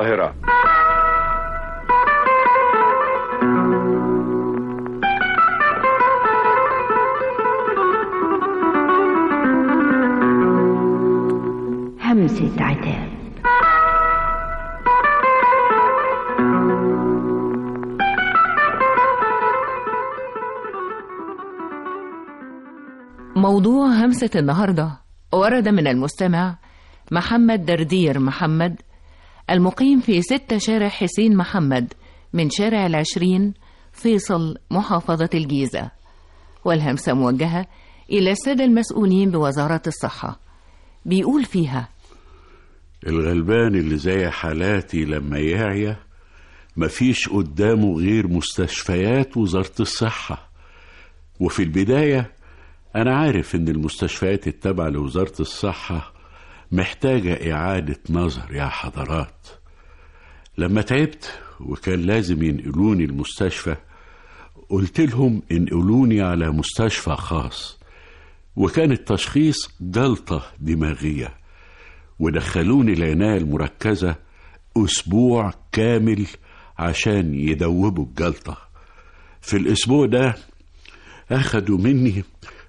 القاهرة. همسة عتاب. موضوع همسة النهاردة ورد من المستمع محمد دردير محمد، المقيم في 6 شارع حسين محمد من شارع 20 فيصل محافظة الجيزة، والهمسة موجهة إلى السادة المسؤولين بوزارة الصحة. بيقول فيها: الغلبان اللي زي حالاتي لما يعيا مفيش قدامه غير مستشفيات وزارة الصحة. وفي البداية أنا عارف إن المستشفيات التابعة لوزارة الصحة محتاجة إعادة نظر يا حضرات. لما تعبت وكان لازم ينقلوني المستشفى قلت لهم انقلوني على مستشفى خاص، وكان التشخيص جلطة دماغية، ودخلوني العناية المركزة أسبوع كامل عشان يدوبوا الجلطة. في الأسبوع ده أخدوا مني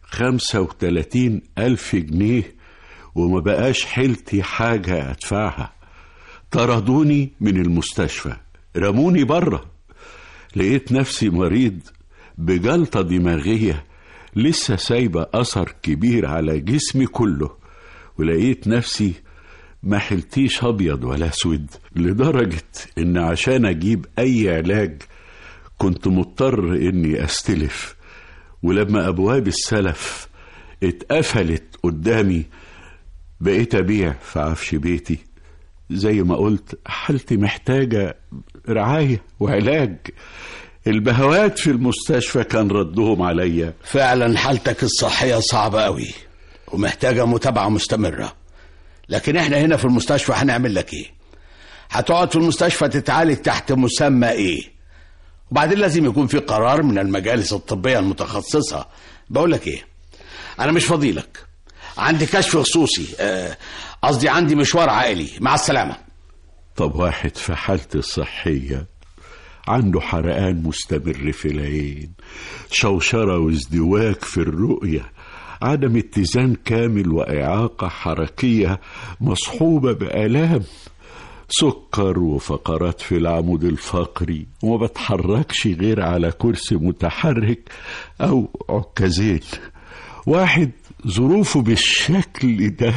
35,000 جنيه وما بقاش حيلتي حاجة أدفعها. طردوني من المستشفى، رموني بره. لقيت نفسي مريض بجلطة دماغية لسه سايبة أثر كبير على جسمي كله، ولقيت نفسي ما حلتيش أبيض ولا أسود، لدرجة إن عشان أجيب أي علاج كنت مضطر إني أستلف. ولما أبواب السلف اتقفلت قدامي بقيت أبيع في عفش بيتي. زي ما قلت حالتي محتاجة رعاية وعلاج. البهوات في المستشفى كان ردهم عليا: فعلا حالتك الصحية صعبة قوي ومحتاجة متابعة مستمرة، لكن احنا هنا في المستشفى هنعمل لك ايه؟ هتقعد في المستشفى تتعالج تحت مسمى ايه؟ وبعدين لازم يكون في قرار من المجالس الطبية المتخصصة. بقول لك ايه، انا مش فاضيلك، عندي كشف خصوصي، قصدي عندي مشوار عائلي. مع السلامة. طب واحد في حالتي الصحية عنده حرقان مستمر في العين، شوشرة وازدواج في الرؤية، عدم اتزان كامل وإعاقة حركية مصحوبة بآلام، سكر وفقرات في العمود الفقري، وما بتحركش غير على كرسي متحرك أو عكازين. واحد ظروفه بالشكل ده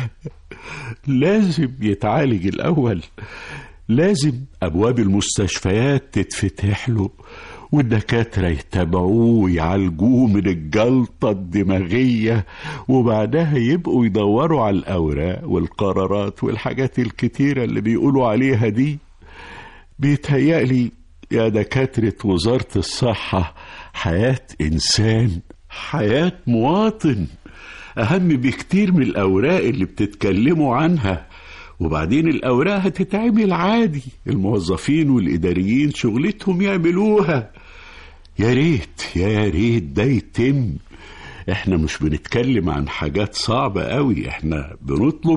لازم يتعالج الأول، لازم أبواب المستشفيات تتفتح له والدكاترة يتابعوه ويعالجوه من الجلطة الدماغية، وبعدها يبقوا يدوروا على الأوراق والقرارات والحاجات الكتيرة اللي بيقولوا عليها دي. بيتهيألي يا دكاترة وزارة الصحة حياة إنسان، حياة مواطن أهم بكتير من الأوراق اللي بتتكلموا عنها. وبعدين الأوراق هتتعمل عادي، الموظفين والإداريين شغلتهم يعملوها. يا ريت ده يتم. احنا مش بنتكلم عن حاجات صعبة قوي، احنا بنطلب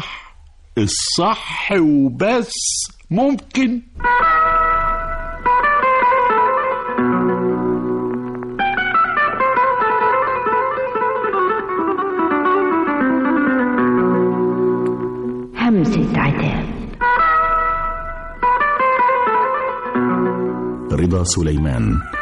الصح وبس. ممكن همسة عتاب. رضا سليمان.